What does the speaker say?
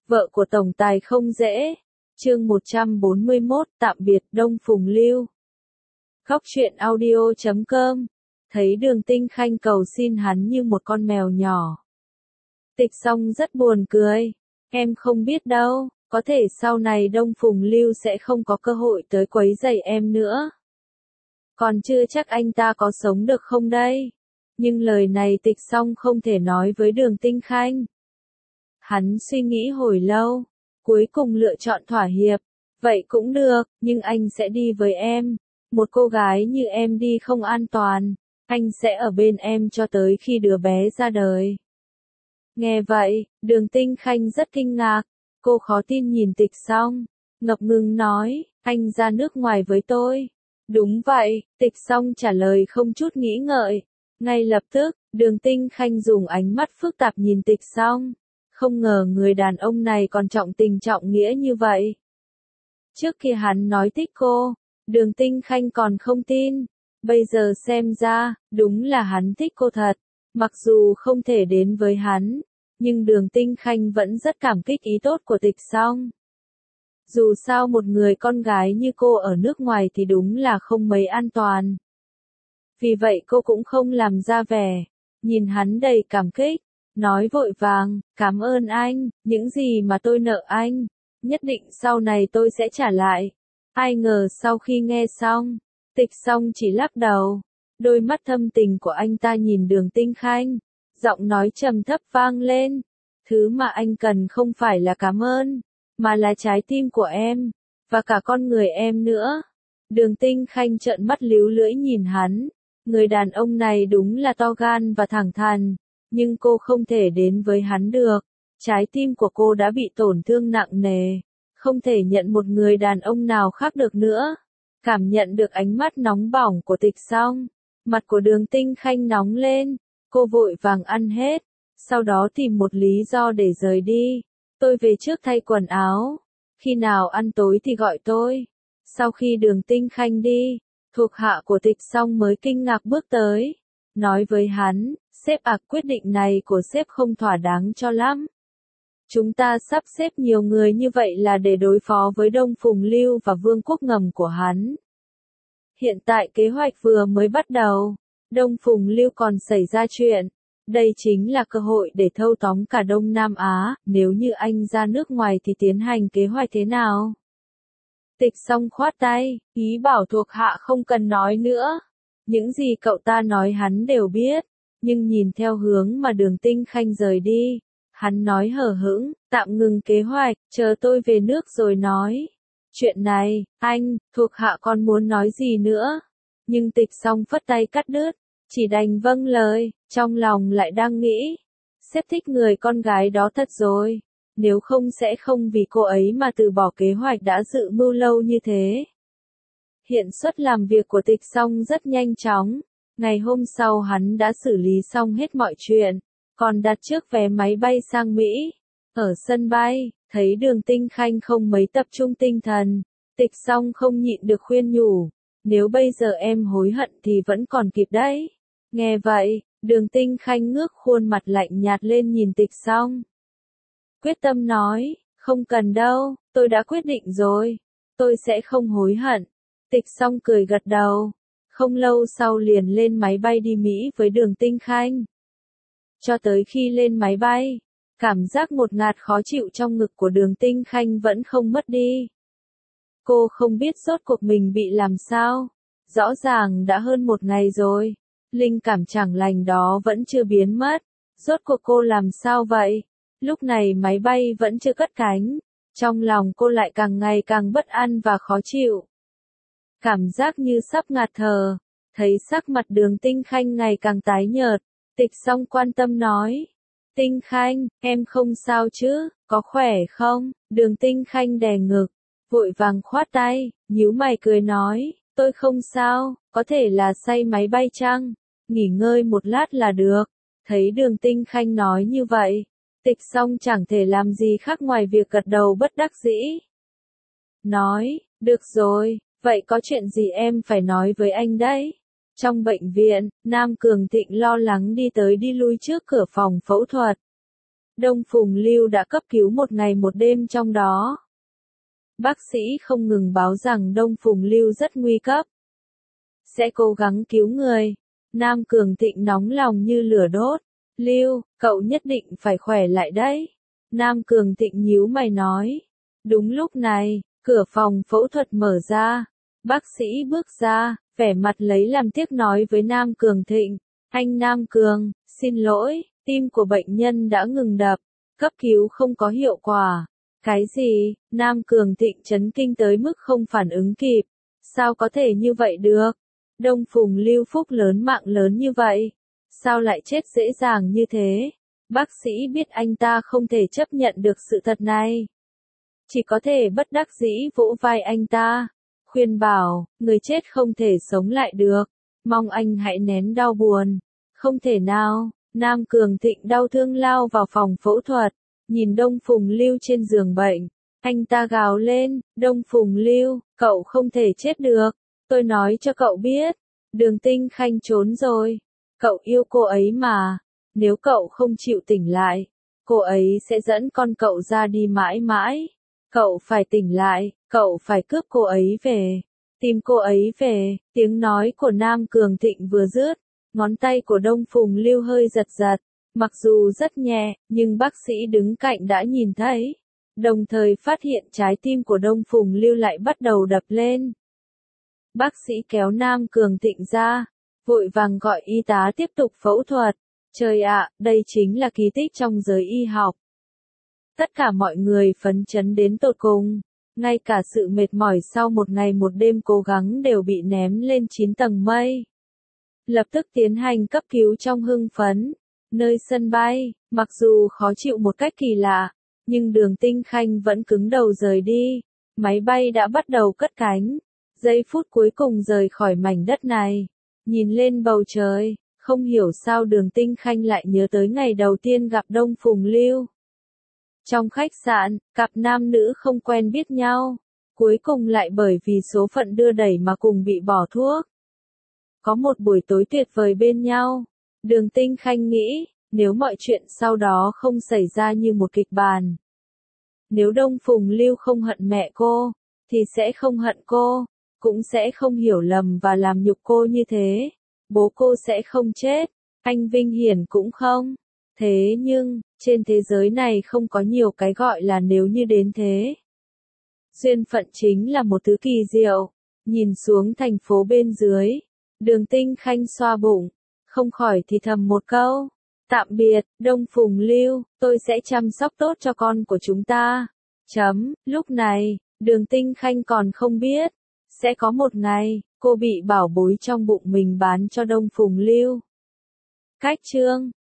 Vợ của tổng tài không dễ. Chương 141, tạm biệt Đông Phùng Lưu. Khóc chuyện audio.com. Thấy Đường Tinh Khanh cầu xin hắn như một con mèo nhỏ. Tịch Song rất buồn cười. Em không biết đâu, có thể sau này Đông Phùng Lưu sẽ không có cơ hội tới quấy rầy em nữa. Còn chưa chắc anh ta có sống được không đây. Nhưng lời này Tịch Song không thể nói với Đường Tinh Khanh. Hắn suy nghĩ hồi lâu, cuối cùng lựa chọn thỏa hiệp. Vậy cũng được, nhưng anh sẽ đi với em. Một cô gái như em đi không an toàn, anh sẽ ở bên em cho tới khi đứa bé ra đời. Nghe vậy, Đường Tinh Khanh rất kinh ngạc. Cô khó tin nhìn Tịch Song, ngập ngừng nói, anh ra nước ngoài với tôi. Đúng vậy, Tịch Song trả lời không chút nghĩ ngợi. Ngay lập tức, Đường Tinh Khanh dùng ánh mắt phức tạp nhìn Tịch Song. Không ngờ người đàn ông này còn trọng tình trọng nghĩa như vậy. Trước kia hắn nói thích cô, Đường Tinh Khanh còn không tin. Bây giờ xem ra, đúng là hắn thích cô thật. Mặc dù không thể đến với hắn, nhưng Đường Tinh Khanh vẫn rất cảm kích ý tốt của Tịch Song. Dù sao một người con gái như cô ở nước ngoài thì đúng là không mấy an toàn. Vì vậy cô cũng không làm ra vẻ, nhìn hắn đầy cảm kích, nói vội vàng, cảm ơn anh, những gì mà tôi nợ anh, nhất định sau này tôi sẽ trả lại. Ai ngờ sau khi nghe xong, Tịch Song chỉ lắc đầu, đôi mắt thâm tình của anh ta nhìn Đường Tinh Khanh, giọng nói trầm thấp vang lên, thứ mà anh cần không phải là cảm ơn, mà là trái tim của em, và cả con người em nữa. Đường Tinh Khanh trợn mắt líu lưỡi nhìn hắn, người đàn ông này đúng là to gan và thẳng thắn, nhưng cô không thể đến với hắn được, trái tim của cô đã bị tổn thương nặng nề, không thể nhận một người đàn ông nào khác được nữa. Cảm nhận được ánh mắt nóng bỏng của Tịch Song, mặt của Đường Tinh Khanh nóng lên, cô vội vàng ăn hết, sau đó tìm một lý do để rời đi. Tôi về trước thay quần áo, khi nào ăn tối thì gọi tôi. Sau khi Đường Tinh Khanh đi, thuộc hạ của Tịch Song mới kinh ngạc bước tới, nói với hắn, sếp ạ, quyết định này của sếp không thỏa đáng cho lắm. Chúng ta sắp xếp nhiều người như vậy là để đối phó với Đông Phùng Lưu và vương quốc ngầm của hắn. Hiện tại kế hoạch vừa mới bắt đầu, Đông Phùng Lưu còn xảy ra chuyện. Đây chính là cơ hội để thâu tóm cả Đông Nam Á, nếu như anh ra nước ngoài thì tiến hành kế hoạch thế nào? Tịch Song khoát tay, ý bảo thuộc hạ không cần nói nữa. Những gì cậu ta nói hắn đều biết, nhưng nhìn theo hướng mà Đường Tinh Khanh rời đi, hắn nói hờ hững, tạm ngừng kế hoạch, chờ tôi về nước rồi nói. Chuyện này, anh, thuộc hạ còn muốn nói gì nữa? Nhưng Tịch Song phất tay cắt đứt, chỉ đành vâng lời, trong lòng lại đang nghĩ. Sếp thích người con gái đó thật rồi, nếu không sẽ không vì cô ấy mà từ bỏ kế hoạch đã dự mưu lâu như thế. Hiện suất làm việc của Tịch Song rất nhanh chóng, ngày hôm sau hắn đã xử lý xong hết mọi chuyện, còn đặt trước vé máy bay sang Mỹ. Ở sân bay, thấy Đường Tinh Khanh không mấy tập trung tinh thần, Tịch Song không nhịn được khuyên nhủ, nếu bây giờ em hối hận thì vẫn còn kịp đấy. Nghe vậy, Đường Tinh Khanh ngước khuôn mặt lạnh nhạt lên nhìn Tịch Song. Quyết tâm nói, không cần đâu, tôi đã quyết định rồi, tôi sẽ không hối hận. Tịch Song cười gật đầu, không lâu sau liền lên máy bay đi Mỹ với Đường Tinh Khanh. Cho tới khi lên máy bay, cảm giác ngột ngạt khó chịu trong ngực của Đường Tinh Khanh vẫn không mất đi. Cô không biết rốt cuộc mình bị làm sao, rõ ràng đã hơn một ngày rồi, linh cảm chẳng lành đó vẫn chưa biến mất, rốt cuộc cô làm sao vậy? Lúc này máy bay vẫn chưa cất cánh, trong lòng cô lại càng ngày càng bất an và khó chịu. Cảm giác như sắp ngạt thở, thấy sắc mặt Đường Tinh Khanh ngày càng tái nhợt, Tịch Song quan tâm nói. Tinh Khanh, em không sao chứ, có khỏe không? Đường Tinh Khanh đè ngực, vội vàng khoát tay, nhíu mày cười nói, tôi không sao, có thể là say máy bay chăng? Nghỉ ngơi một lát là được. Thấy Đường Tinh Khanh nói như vậy, Tịch Song chẳng thể làm gì khác ngoài việc gật đầu bất đắc dĩ. Nói, được rồi, vậy có chuyện gì em phải nói với anh đấy? Trong bệnh viện, Nam Cường Thịnh lo lắng đi tới đi lui trước cửa phòng phẫu thuật. Đông Phùng Lưu đã cấp cứu một ngày một đêm trong đó. Bác sĩ không ngừng báo rằng Đông Phùng Lưu rất nguy cấp. Sẽ cố gắng cứu người. Nam Cường Thịnh nóng lòng như lửa đốt. Lưu, cậu nhất định phải khỏe lại đấy. Nam Cường Thịnh nhíu mày nói. Đúng lúc này, cửa phòng phẫu thuật mở ra. Bác sĩ bước ra, vẻ mặt lấy làm tiếc nói với Nam Cường Thịnh. Anh Nam Cường, xin lỗi, tim của bệnh nhân đã ngừng đập. Cấp cứu không có hiệu quả. Cái gì? Nam Cường Thịnh chấn kinh tới mức không phản ứng kịp. Sao có thể như vậy được? Đông Phùng Lưu phúc lớn mạng lớn như vậy. Sao lại chết dễ dàng như thế? Bác sĩ biết anh ta không thể chấp nhận được sự thật này. Chỉ có thể bất đắc dĩ vỗ vai anh ta. Khuyên bảo, người chết không thể sống lại được. Mong anh hãy nén đau buồn. Không thể nào. Nam Cường Thịnh đau thương lao vào phòng phẫu thuật. Nhìn Đông Phùng Lưu trên giường bệnh. Anh ta gào lên, Đông Phùng Lưu, cậu không thể chết được. Tôi nói cho cậu biết. Đường Tinh Khanh trốn rồi. Cậu yêu cô ấy mà. Nếu cậu không chịu tỉnh lại, cô ấy sẽ dẫn con cậu ra đi mãi mãi. Cậu phải tỉnh lại, cậu phải cướp cô ấy về. Tìm cô ấy về. Tiếng nói của Nam Cường Thịnh vừa dứt. Ngón tay của Đông Phùng Lưu hơi giật giật. Mặc dù rất nhẹ, nhưng bác sĩ đứng cạnh đã nhìn thấy. Đồng thời phát hiện trái tim của Đông Phùng Lưu lại bắt đầu đập lên. Bác sĩ kéo Nam Cường Thịnh ra, vội vàng gọi y tá tiếp tục phẫu thuật. Trời ạ, đây chính là kỳ tích trong giới y học. Tất cả mọi người phấn chấn đến tột cùng. Ngay cả sự mệt mỏi sau một ngày một đêm cố gắng đều bị ném lên 9 tầng mây. Lập tức tiến hành cấp cứu trong hưng phấn. Nơi sân bay, mặc dù khó chịu một cách kỳ lạ, nhưng Đường Tinh Khanh vẫn cứng đầu rời đi. Máy bay đã bắt đầu cất cánh. Giây phút cuối cùng rời khỏi mảnh đất này. Nhìn lên bầu trời, không hiểu sao Đường Tinh Khanh lại nhớ tới ngày đầu tiên gặp Đông Phùng Lưu. Trong khách sạn, cặp nam nữ không quen biết nhau. Cuối cùng lại bởi vì số phận đưa đẩy mà cùng bị bỏ thuốc. Có một buổi tối tuyệt vời bên nhau. Đường Tinh Khanh nghĩ, nếu mọi chuyện sau đó không xảy ra như một kịch bản. Nếu Đông Phùng Lưu không hận mẹ cô, thì sẽ không hận cô, cũng sẽ không hiểu lầm và làm nhục cô như thế. Bố cô sẽ không chết, anh Vinh Hiển cũng không. Thế nhưng, trên thế giới này không có nhiều cái gọi là nếu như đến thế. Duyên phận chính là một thứ kỳ diệu. Nhìn xuống thành phố bên dưới, Đường Tinh Khanh xoa bụng, không khỏi thì thầm một câu. Tạm biệt, Đông Phùng Lưu, tôi sẽ chăm sóc tốt cho con của chúng ta. Lúc này, Đường Tinh Khanh còn không biết. Sẽ có một ngày, cô bị bảo bối trong bụng mình bán cho Đông Phùng Lưu. Cách chương